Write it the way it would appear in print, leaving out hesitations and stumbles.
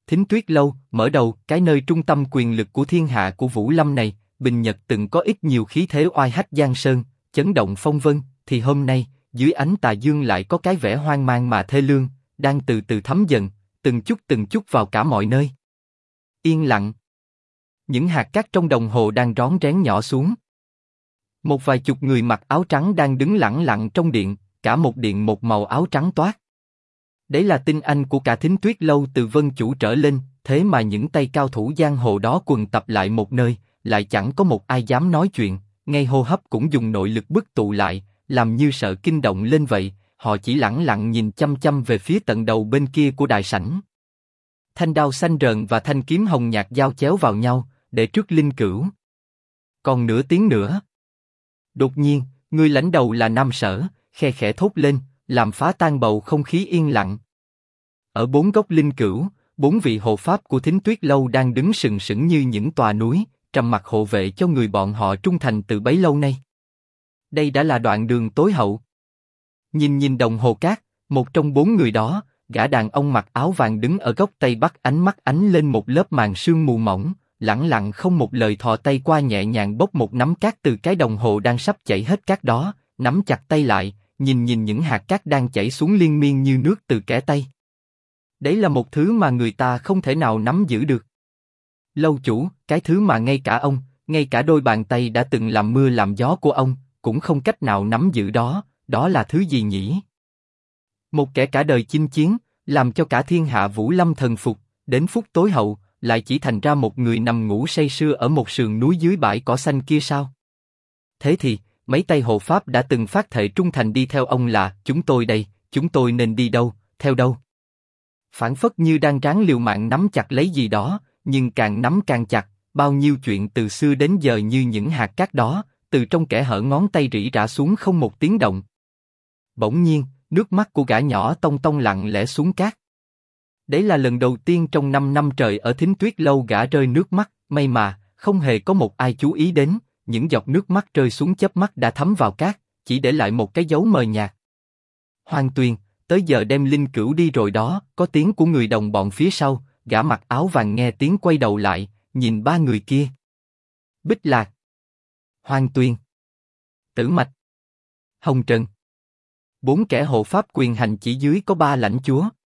Thính Tuyết Lâu, mở đầu, cái nơi trung tâm quyền lực của thiên hạ của Vũ Lâm này, Bình Nhật từng có ít nhiều khí thế oai hách giang sơn, chấn động phong vân, thì hôm nay, dưới ánh tà dương lại có cái vẻ hoang mang mà thê lương, đang từ từ thấm dần, từng chút vào cả mọi nơi. Yên lặng. Những hạt cát trong đồng hồ đang rón rén nhỏ xuống. Một vài chục người mặc áo trắng đang đứng lẳng lặng trong điện, cả một điện một màu áo trắng toát. Đấy là tinh anh của cả Thính Tuyết Lâu từ Vân Chủ trở lên, thế mà những tay cao thủ giang hồ đó quần tập lại một nơi, lại chẳng có một ai dám nói chuyện, ngay hô hấp cũng dùng nội lực bức tụ lại, làm như sợ kinh động lên vậy, họ chỉ lẳng lặng nhìn chăm chăm về phía tận đầu bên kia của đại sảnh. Thanh đao xanh rờn và thanh kiếm hồng nhạt giao chéo vào nhau, để trước linh cữu. Còn nửa tiếng nữa. Đột nhiên, người lãnh đầu là Nam Sở, khe khẽ thốt lên, làm phá tan bầu không khí yên lặng. Ở bốn góc linh cữu, bốn vị hộ pháp của Thính Tuyết Lâu đang đứng sừng sững như những tòa núi, trầm mặc hộ vệ cho người bọn họ trung thành từ bấy lâu nay. Đây đã là đoạn đường tối hậu. Nhìn đồng hồ cát, một trong bốn người đó, gã đàn ông mặc áo vàng đứng ở góc tây bắc, ánh mắt ánh lên một lớp màn sương mù mỏng, lẳng lặng không một lời thò tay qua nhẹ nhàng bốc một nắm cát từ cái đồng hồ đang sắp chảy hết cát đó, nắm chặt tay lại, nhìn những hạt cát đang chảy xuống liên miên như nước từ kẽ tay. Đấy là một thứ mà người ta không thể nào nắm giữ được. Lâu chủ, cái thứ mà ngay cả ông, ngay cả đôi bàn tay đã từng làm mưa làm gió của ông, cũng không cách nào nắm giữ đó, đó là thứ gì nhỉ? Một kẻ cả đời chinh chiến, làm cho cả thiên hạ Vũ Lâm thần phục, đến phút tối hậu, lại chỉ thành ra một người nằm ngủ say sưa ở một sườn núi dưới bãi cỏ xanh kia sao? Thế thì, mấy tay hộ pháp đã từng phát thệ trung thành đi theo ông là, chúng tôi đây, chúng tôi nên đi đâu, theo đâu? Phảng phất như đang ráng liều mạng nắm chặt lấy gì đó, nhưng càng nắm càng chặt, bao nhiêu chuyện từ xưa đến giờ như những hạt cát đó, từ trong kẽ hở ngón tay rỉ rả xuống không một tiếng động. Bỗng nhiên, nước mắt của gã nhỏ tông tông lặng lẽ xuống cát. Đấy là lần đầu tiên trong 5 năm trời ở Thính Tuyết Lâu gã rơi nước mắt, may mà, không hề có một ai chú ý đến, những giọt nước mắt rơi xuống chớp mắt đã thấm vào cát, chỉ để lại một cái dấu mờ nhạt. Hoàng Tuyền, tới giờ đem linh cữu đi rồi đó, có tiếng của người đồng bọn phía sau, gã mặc áo vàng nghe tiếng quay đầu lại, nhìn ba người kia. Bích Lạc, Hoàng Tuyền, Tử Mạch, Hồng Trần. Bốn kẻ hộ pháp quyền hành chỉ dưới có ba lãnh chúa.